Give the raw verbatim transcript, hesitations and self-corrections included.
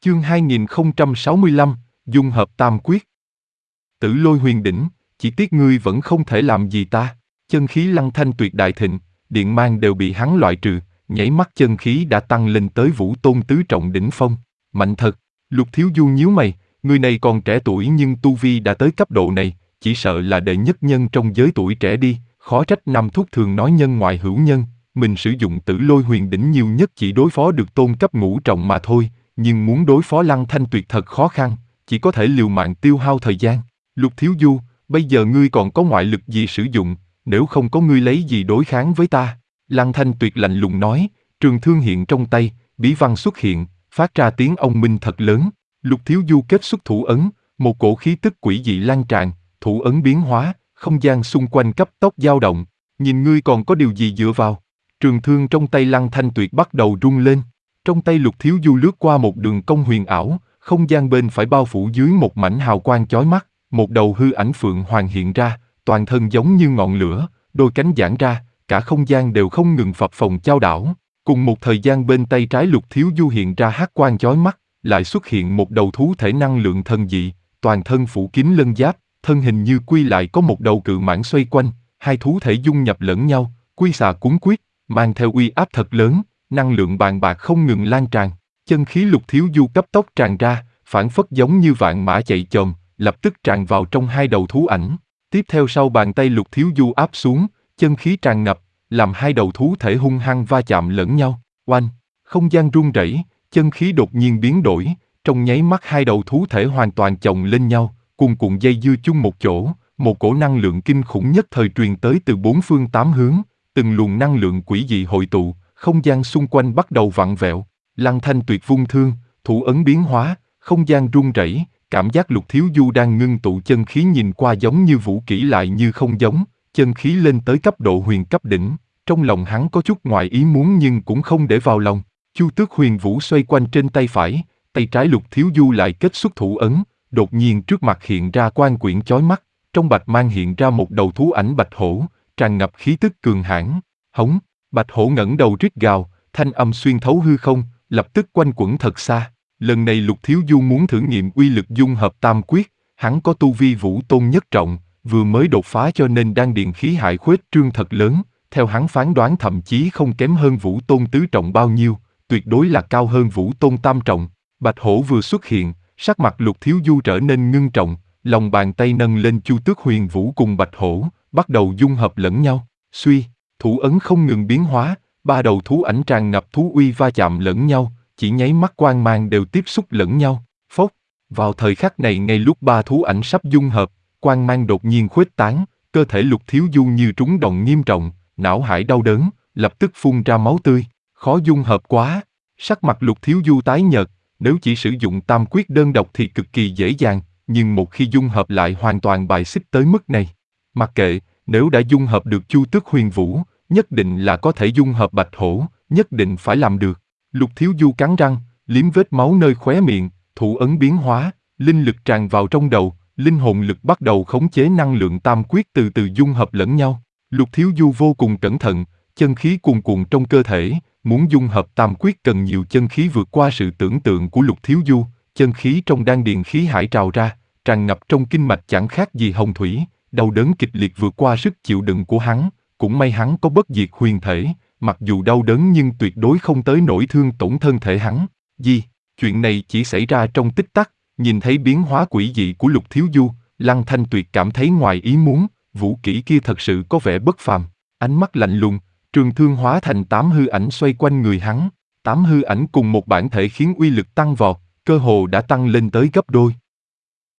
Chương hai nghìn không trăm sáu mươi lăm, dung hợp tam quyết. Tử Lôi Huyền Đỉnh, chỉ tiếc ngươi vẫn không thể làm gì ta. Chân khí Lăng Thanh Tuyệt đại thịnh, điện mang đều bị hắn loại trừ, nhảy mắt chân khí đã tăng lên tới Vũ Tôn tứ trọng đỉnh phong. Mạnh thật. Lục Thiếu Du nhíu mày, người này còn trẻ tuổi nhưng tu vi đã tới cấp độ này, chỉ sợ là đệ nhất nhân trong giới tuổi trẻ đi. Khó trách Nam Thúc thường nói nhân ngoại hữu nhân, mình sử dụng Tử Lôi Huyền Đỉnh nhiều nhất chỉ đối phó được tôn cấp ngũ trọng mà thôi, nhưng muốn đối phó Lăng Thanh Tuyệt thật khó khăn, chỉ có thể liều mạng tiêu hao thời gian. Lục Thiếu Du, bây giờ ngươi còn có ngoại lực gì sử dụng, nếu không có ngươi lấy gì đối kháng với ta? Lăng Thanh Tuyệt lạnh lùng nói, trường thương hiện trong tay, bí văn xuất hiện, phát ra tiếng ông minh thật lớn. Lục Thiếu Du kết xuất thủ ấn, một cổ khí tức quỷ dị lan tràn, thủ ấn biến hóa, không gian xung quanh cấp tốc dao động. Nhìn ngươi còn có điều gì dựa vào? Trường thương trong tay Lăng Thanh Tuyệt bắt đầu rung lên. Trong tay Lục Thiếu Du lướt qua một đường cong huyền ảo, không gian bên phải bao phủ dưới một mảnh hào quang chói mắt, một đầu hư ảnh phượng hoàng hiện ra, toàn thân giống như ngọn lửa, đôi cánh giãn ra, cả không gian đều không ngừng phập phồng chao đảo. Cùng một thời gian bên tay trái Lục Thiếu Du hiện ra hắc quang chói mắt, lại xuất hiện một đầu thú thể năng lượng thần dị, toàn thân phủ kín lân giáp, thân hình như quy lại có một đầu cự mãng xoay quanh, hai thú thể dung nhập lẫn nhau, quy xà cuốn quyết, mang theo uy áp thật lớn, năng lượng bàn bạc không ngừng lan tràn. Chân khí Lục Thiếu Du cấp tốc tràn ra, phảng phất giống như vạn mã chạy chồm, lập tức tràn vào trong hai đầu thú ảnh. Tiếp theo sau bàn tay Lục Thiếu Du áp xuống, chân khí tràn ngập, làm hai đầu thú thể hung hăng va chạm lẫn nhau. Oanh, không gian rung rẩy, chân khí đột nhiên biến đổi, trong nháy mắt hai đầu thú thể hoàn toàn chồng lên nhau, cuồn cuộn dây dưa chung một chỗ, một cổ năng lượng kinh khủng nhất thời truyền tới từ bốn phương tám hướng, từng luồng năng lượng quỷ dị hội tụ, không gian xung quanh bắt đầu vặn vẹo. Lăng Thanh Tuyệt vung thương, thủ ấn biến hóa, không gian rung rẩy, cảm giác Lục Thiếu Du đang ngưng tụ chân khí nhìn qua giống như vũ kỹ lại như không giống, chân khí lên tới cấp độ huyền cấp đỉnh, trong lòng hắn có chút ngoài ý muốn nhưng cũng không để vào lòng. Chu Tước Huyền Vũ xoay quanh trên tay phải, tay trái Lục Thiếu Du lại kết xuất thủ ấn, đột nhiên trước mặt hiện ra quang quyển chói mắt, trong bạch mang hiện ra một đầu thú ảnh bạch hổ, tràn ngập khí tức cường hãn. Hống, bạch hổ ngẩng đầu rít gào, thanh âm xuyên thấu hư không, lập tức quanh quẩn thật xa. Lần này Lục Thiếu Du muốn thử nghiệm uy lực dung hợp tam quyết, hắn có tu vi vũ tôn nhất trọng, vừa mới đột phá cho nên đan điền khí hải khuếch trương thật lớn, theo hắn phán đoán thậm chí không kém hơn vũ tôn tứ trọng bao nhiêu, tuyệt đối là cao hơn vũ tôn tam trọng. Bạch hổ vừa xuất hiện, sắc mặt Lục Thiếu Du trở nên ngưng trọng, lòng bàn tay nâng lên Chu Tước Huyền Vũ cùng bạch hổ, bắt đầu dung hợp lẫn nhau. Suy, thủ ấn không ngừng biến hóa, ba đầu thú ảnh tràn ngập thú uy va chạm lẫn nhau, chỉ nháy mắt quang mang đều tiếp xúc lẫn nhau. Phốc, vào thời khắc này ngay lúc ba thú ảnh sắp dung hợp, quang mang đột nhiên khuếch tán, cơ thể Lục Thiếu Du như trúng đòn nghiêm trọng, não hải đau đớn, lập tức phun ra máu tươi. Khó dung hợp quá. Sắc mặt Lục Thiếu Du tái nhợt, nếu chỉ sử dụng tam quyết đơn độc thì cực kỳ dễ dàng, nhưng một khi dung hợp lại hoàn toàn bài xích tới mức này. Mặc kệ, nếu đã dung hợp được Chu Tước Huyền Vũ, nhất định là có thể dung hợp bạch hổ, nhất định phải làm được. Lục Thiếu Du cắn răng, liếm vết máu nơi khóe miệng, thủ ấn biến hóa, linh lực tràn vào trong đầu, linh hồn lực bắt đầu khống chế năng lượng tam quyết từ từ dung hợp lẫn nhau. Lục Thiếu Du vô cùng cẩn thận, chân khí cuồn cuộn trong cơ thể, muốn dung hợp tam quyết cần nhiều chân khí vượt qua sự tưởng tượng của Lục Thiếu Du, chân khí trong đan điền khí hải trào ra, tràn ngập trong kinh mạch chẳng khác gì hồng thủy, đau đớn kịch liệt vượt qua sức chịu đựng của hắn, cũng may hắn có bất diệt huyền thể, mặc dù đau đớn nhưng tuyệt đối không tới nỗi thương tổn thân thể hắn. Gì? Chuyện này chỉ xảy ra trong tích tắc, nhìn thấy biến hóa quỷ dị của Lục Thiếu Du, Lăng Thanh Tuyệt cảm thấy ngoài ý muốn, vũ kỹ kia thật sự có vẻ bất phàm. Ánh mắt lạnh lùng, trường thương hóa thành tám hư ảnh xoay quanh người hắn, tám hư ảnh cùng một bản thể khiến uy lực tăng vọt, cơ hồ đã tăng lên tới gấp đôi.